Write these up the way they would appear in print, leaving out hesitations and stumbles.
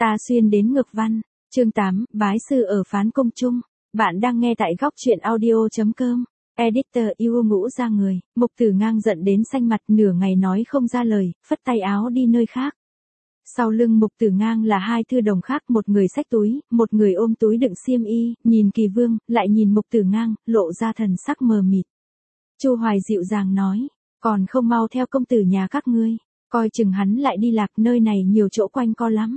Ta xuyên đến ngược văn. Chương 8, bái sư ở phán công chung. Bạn đang nghe tại góc truyện audio.com. Editor yêu ngũ ra người, Mục Tử Ngang giận đến xanh mặt, nửa ngày nói không ra lời, phất tay áo đi nơi khác. Sau lưng Mục Tử Ngang là hai thư đồng khác, một người xách túi, một người ôm túi đựng xiêm y, nhìn Kỳ Vương, lại nhìn Mục Tử Ngang, lộ ra thần sắc mờ mịt. Chu Hoài dịu dàng nói, còn không mau theo công tử nhà các ngươi, coi chừng hắn lại đi lạc, nơi này nhiều chỗ quanh co lắm.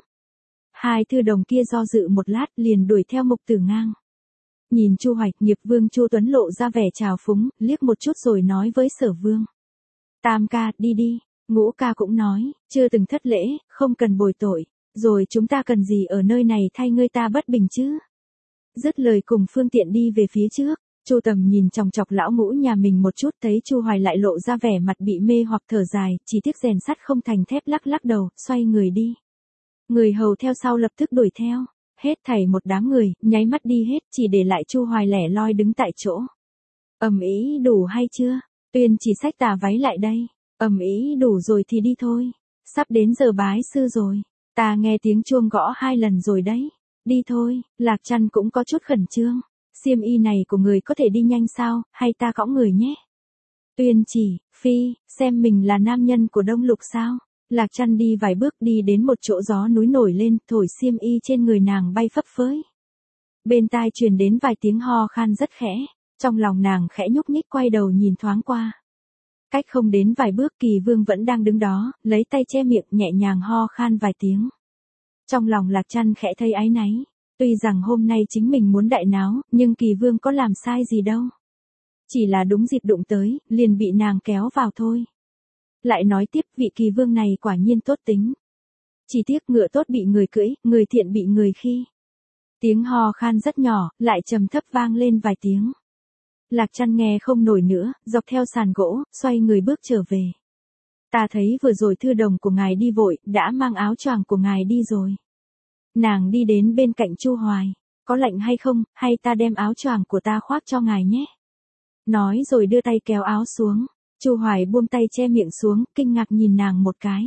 Hai thư đồng kia do dự một lát liền đuổi theo Mục Tử Ngang. Nhìn Chu Hoài, Nghiệp Vương Chu Tuấn lộ ra vẻ trào phúng, liếc một chút rồi nói với Sở Vương. Tam ca, đi đi. Ngũ ca cũng nói, chưa từng thất lễ, không cần bồi tội, rồi chúng ta cần gì ở nơi này thay ngươi ta bất bình chứ. Dứt lời cùng phương tiện đi về phía trước. Chu Tầm nhìn chòng chọc lão ngũ nhà mình một chút, thấy Chu Hoài lại lộ ra vẻ mặt bị mê hoặc thở dài, chỉ tiếc rèn sắt không thành thép, lắc lắc đầu, xoay người đi. Người hầu theo sau lập tức đuổi theo, hết thảy một đám người, nháy mắt đi hết, chỉ để lại Chu Hoài lẻ loi đứng tại chỗ. Ầm ĩ, đủ hay chưa? Tuyên chỉ xách tà váy lại đây. Ầm ĩ, đủ rồi thì đi thôi. Sắp đến giờ bái sư rồi. Ta nghe tiếng chuông gõ 2 lần rồi đấy. Đi thôi. Lạc Trăn cũng có chút khẩn trương. Xiêm y này của người có thể đi nhanh sao, hay ta cõng người nhé? Tuyên chỉ, phi, xem mình là nam nhân của Đông Lục sao? Lạc Trăn đi vài bước đi đến một chỗ gió núi nổi lên, thổi xiêm y trên người nàng bay phấp phới. Bên tai truyền đến vài tiếng ho khan rất khẽ, trong lòng nàng khẽ nhúc nhích quay đầu nhìn thoáng qua. Cách không đến vài bước Kỳ Vương vẫn đang đứng đó, lấy tay che miệng nhẹ nhàng ho khan vài tiếng. Trong lòng Lạc Trăn khẽ thấy áy náy. Tuy rằng hôm nay chính mình muốn đại náo, nhưng Kỳ Vương có làm sai gì đâu. Chỉ là đúng dịp đụng tới, liền bị nàng kéo vào thôi. Lại nói tiếp, vị Kỳ Vương này quả nhiên tốt tính. Chỉ tiếc ngựa tốt bị người cưỡi, người thiện bị người khi. Tiếng ho khan rất nhỏ, lại trầm thấp vang lên vài tiếng. Lạc Trăn nghe không nổi nữa, dọc theo sàn gỗ, xoay người bước trở về. Ta thấy vừa rồi thư đồng của ngài đi vội, đã mang áo choàng của ngài đi rồi. Nàng đi đến bên cạnh Chu Hoài, có lạnh hay không, hay ta đem áo choàng của ta khoác cho ngài nhé. Nói rồi đưa tay kéo áo xuống. Chu Hoài buông tay che miệng xuống, kinh ngạc nhìn nàng một cái.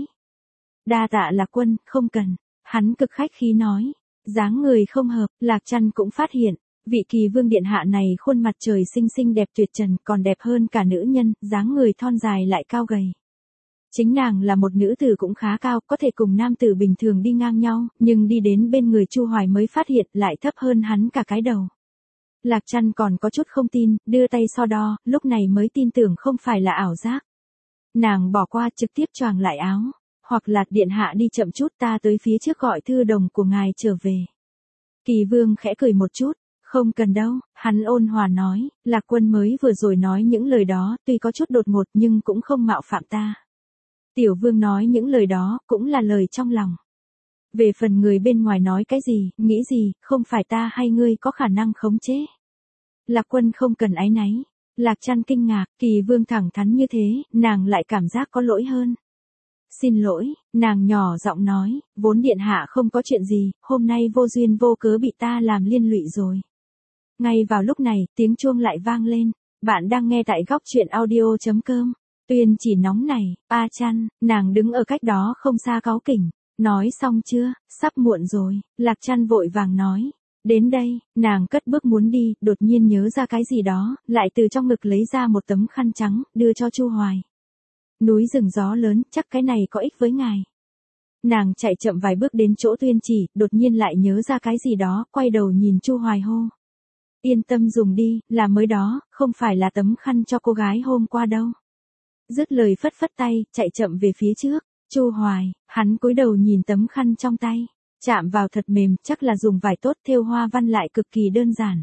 Đa tạ Lạc Quân, không cần. Hắn cực khách khí nói. Dáng người không hợp, Lạc Trăn cũng phát hiện. Vị Kỳ Vương điện hạ này khuôn mặt trời xinh xinh đẹp tuyệt trần, còn đẹp hơn cả nữ nhân, dáng người thon dài lại cao gầy. Chính nàng là một nữ tử cũng khá cao, có thể cùng nam tử bình thường đi ngang nhau, nhưng đi đến bên người Chu Hoài mới phát hiện lại thấp hơn hắn cả cái đầu. Lạc Trăn còn có chút không tin, đưa tay so đo, lúc này mới tin tưởng không phải là ảo giác. Nàng bỏ qua trực tiếp choàng lại áo, hoặc là điện hạ đi chậm chút, ta tới phía trước gọi thư đồng của ngài trở về. Kỳ Vương khẽ cười một chút, không cần đâu, hắn ôn hòa nói, Lạc Quân mới vừa rồi nói những lời đó, tuy có chút đột ngột nhưng cũng không mạo phạm ta. Tiểu Vương nói những lời đó, cũng là lời trong lòng. Về phần người bên ngoài nói cái gì, nghĩ gì, không phải ta hay ngươi có khả năng khống chế. Lạc Quân không cần áy náy. Lạc Trăn kinh ngạc, Kỳ Vương thẳng thắn như thế, nàng lại cảm giác có lỗi hơn. Xin lỗi, nàng nhỏ giọng nói, vốn điện hạ không có chuyện gì, hôm nay vô duyên vô cớ bị ta làm liên lụy rồi. Ngay vào lúc này, tiếng chuông lại vang lên. Bạn đang nghe tại góc truyện audio.com. Tuyên chỉ nóng này, A Trăn, nàng đứng ở cách đó không xa cáu kỉnh. Nói xong chưa, sắp muộn rồi, Lạc Trăn vội vàng nói. Đến đây, nàng cất bước muốn đi, đột nhiên nhớ ra cái gì đó, lại từ trong ngực lấy ra một tấm khăn trắng, đưa cho Chu Hoài. Núi rừng gió lớn, chắc cái này có ích với ngài. Nàng chạy chậm vài bước đến chỗ Tuyên chỉ, đột nhiên lại nhớ ra cái gì đó, quay đầu nhìn Chu Hoài hô. Yên tâm dùng đi, là mới đó, không phải là tấm khăn cho cô gái hôm qua đâu. Dứt lời phất phất tay, chạy chậm về phía trước. Chu Hoài, hắn cúi đầu nhìn tấm khăn trong tay, chạm vào thật mềm, chắc là dùng vải tốt, thêu hoa văn lại cực kỳ đơn giản.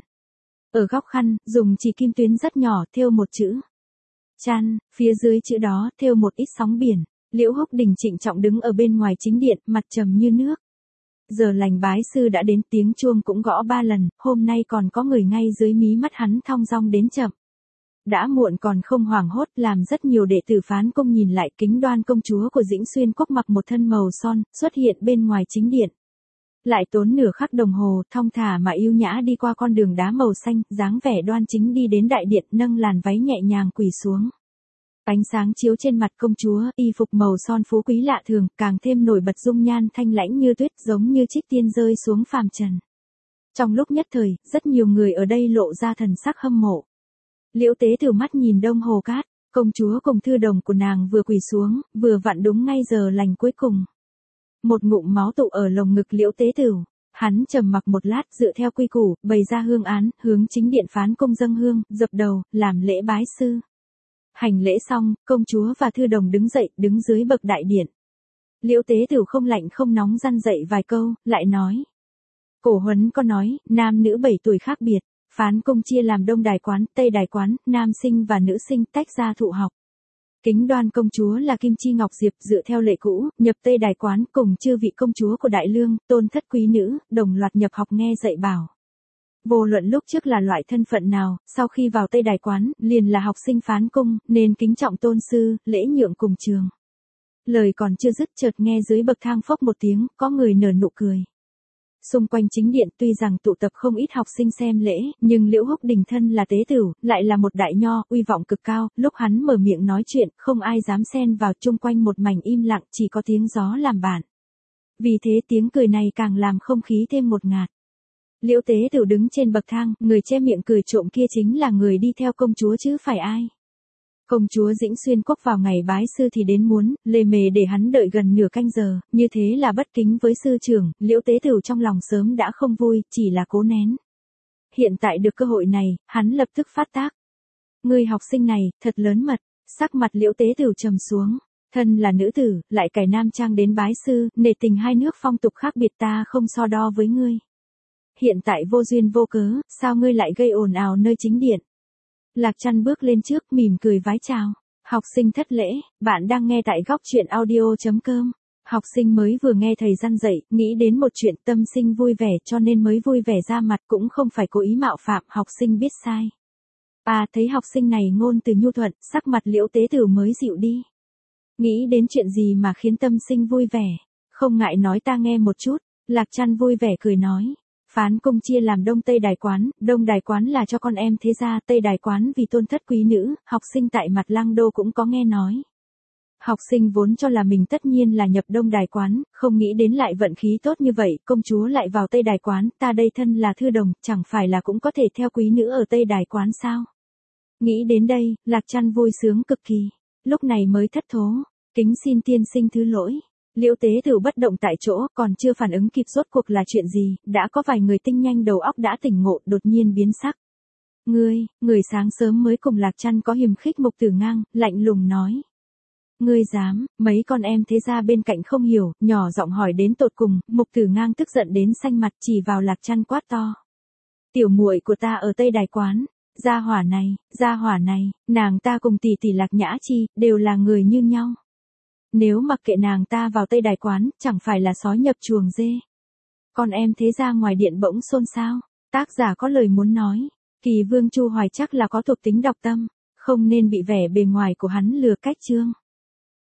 Ở góc khăn, dùng chỉ kim tuyến rất nhỏ thêu một chữ Trăn, phía dưới chữ đó thêu một ít sóng biển. Liễu Húc Đình trịnh trọng đứng ở bên ngoài chính điện, mặt trầm như nước. Giờ lành bái sư đã đến, tiếng chuông cũng gõ 3 lần, hôm nay còn có người ngay dưới mí mắt hắn thong dong đến chậm. Đã muộn còn không hoảng hốt, làm rất nhiều đệ tử phán công nhìn lại. Kính Đoan công chúa của Dĩnh Xuyên Quốc mặc một thân màu son, xuất hiện bên ngoài chính điện. Lại tốn nửa khắc đồng hồ, thong thả mà yêu nhã đi qua con đường đá màu xanh, dáng vẻ đoan chính đi đến đại điện, nâng làn váy nhẹ nhàng quỳ xuống. Ánh sáng chiếu trên mặt công chúa, y phục màu son phú quý lạ thường, càng thêm nổi bật dung nhan thanh lãnh như tuyết, giống như trích tiên rơi xuống phàm trần. Trong lúc nhất thời, rất nhiều người ở đây lộ ra thần sắc hâm mộ. Liễu Tế Tử mắt nhìn Đông Hồ Cát, công chúa cùng thư đồng của nàng vừa quỳ xuống, vừa vặn đúng ngay giờ lành cuối cùng. Một ngụm máu tụ ở lồng ngực Liễu Tế Tử. Hắn trầm mặc một lát, dựa theo quy củ, bày ra hương án, hướng chính điện phán công dâng hương, dập đầu, làm lễ bái sư. Hành lễ xong, công chúa và thư đồng đứng dậy, đứng dưới bậc đại điện. Liễu Tế Tử không lạnh không nóng răn dậy vài câu, lại nói. Cổ huấn có nói, nam nữ 7 tuổi khác biệt, phán công chia làm đông đài quán, tây đài quán, nam sinh và nữ sinh tách ra thụ học. Kính Đoan công chúa là Kim Chi Ngọc Diệp dựa theo lệ cũ, nhập tây đài quán cùng chư vị công chúa của Đại Lương, tôn thất quý nữ, đồng loạt nhập học nghe dạy bảo. Vô luận lúc trước là loại thân phận nào, sau khi vào tây đài quán, liền là học sinh phán cung, nên kính trọng tôn sư, lễ nhượng cùng trường. Lời còn chưa dứt chợt nghe dưới bậc thang phốc một tiếng, có người nở nụ cười. Xung quanh chính điện tuy rằng tụ tập không ít học sinh xem lễ, nhưng Liễu Húc Đình thân là tế tử, lại là một đại nho, uy vọng cực cao, lúc hắn mở miệng nói chuyện, không ai dám xen vào, chung quanh một mảnh im lặng, chỉ có tiếng gió làm bạn. Vì thế tiếng cười này càng làm không khí thêm một ngạt. Liễu Tế Tử đứng trên bậc thang, người che miệng cười trộm kia chính là người đi theo công chúa chứ phải ai. Công chúa Dĩnh Xuyên Quốc vào ngày bái sư thì đến muốn, lề mề để hắn đợi gần nửa canh giờ, như thế là bất kính với sư trưởng, Liễu Tế Tử trong lòng sớm đã không vui, chỉ là cố nén. Hiện tại được cơ hội này, hắn lập tức phát tác. Người học sinh này, thật lớn mật, sắc mặt Liễu Tế Tử trầm xuống, thân là nữ tử, lại cải nam trang đến bái sư, nể tình hai nước phong tục khác biệt ta không so đo với ngươi. Hiện tại vô duyên vô cớ, sao ngươi lại gây ồn ào nơi chính điện? Lạc Trăn bước lên trước, mỉm cười vái chào. Học sinh thất lễ, bạn đang nghe tại góc truyện audio.com. Học sinh mới vừa nghe thầy răn dạy, nghĩ đến một chuyện tâm sinh vui vẻ cho nên mới vui vẻ ra mặt, cũng không phải cố ý mạo phạm, học sinh biết sai. Thấy học sinh này ngôn từ nhu thuận, sắc mặt Liễu Tế Tử mới dịu đi. Nghĩ đến chuyện gì mà khiến tâm sinh vui vẻ, không ngại nói ta nghe một chút. Lạc Trăn vui vẻ cười nói. Phán cung chia làm đông tây đài quán, đông đài quán là cho con em thế gia, tây đài quán vì tôn thất quý nữ, học sinh tại Mặt Lăng Đô cũng có nghe nói. Học sinh vốn cho là mình tất nhiên là nhập đông đài quán, không nghĩ đến lại vận khí tốt như vậy, công chúa lại vào tây đài quán, ta đây thân là thư đồng, chẳng phải là cũng có thể theo quý nữ ở tây đài quán sao? Nghĩ đến đây, Lạc Trăn vui sướng cực kỳ, lúc này mới thất thố, kính xin tiên sinh thứ lỗi. Liễu Tế Tử bất động tại chỗ, còn chưa phản ứng kịp rốt cuộc là chuyện gì, đã có vài người tinh nhanh đầu óc đã tỉnh ngộ, đột nhiên biến sắc. Người sáng sớm mới cùng Lạc Trăn có hiềm khích Mục Tử Ngang, lạnh lùng nói. Ngươi dám, mấy con em thế gia bên cạnh không hiểu, nhỏ giọng hỏi đến tột cùng, Mục Tử Ngang tức giận đến xanh mặt chỉ vào Lạc Trăn quát to. Tiểu muội của ta ở Tây Đài Quán, gia hỏa này, nàng ta cùng tỷ tỷ Lạc Nhã Chi, đều là người như nhau. Nếu mặc kệ nàng ta vào Tây Đài Quán, chẳng phải là sói nhập chuồng dê. Con em thế ra ngoài điện bỗng xôn xao, tác giả có lời muốn nói, Kỳ Vương Chu Hoài chắc là có thuộc tính đọc tâm, không nên bị vẻ bề ngoài của hắn lừa cách chương.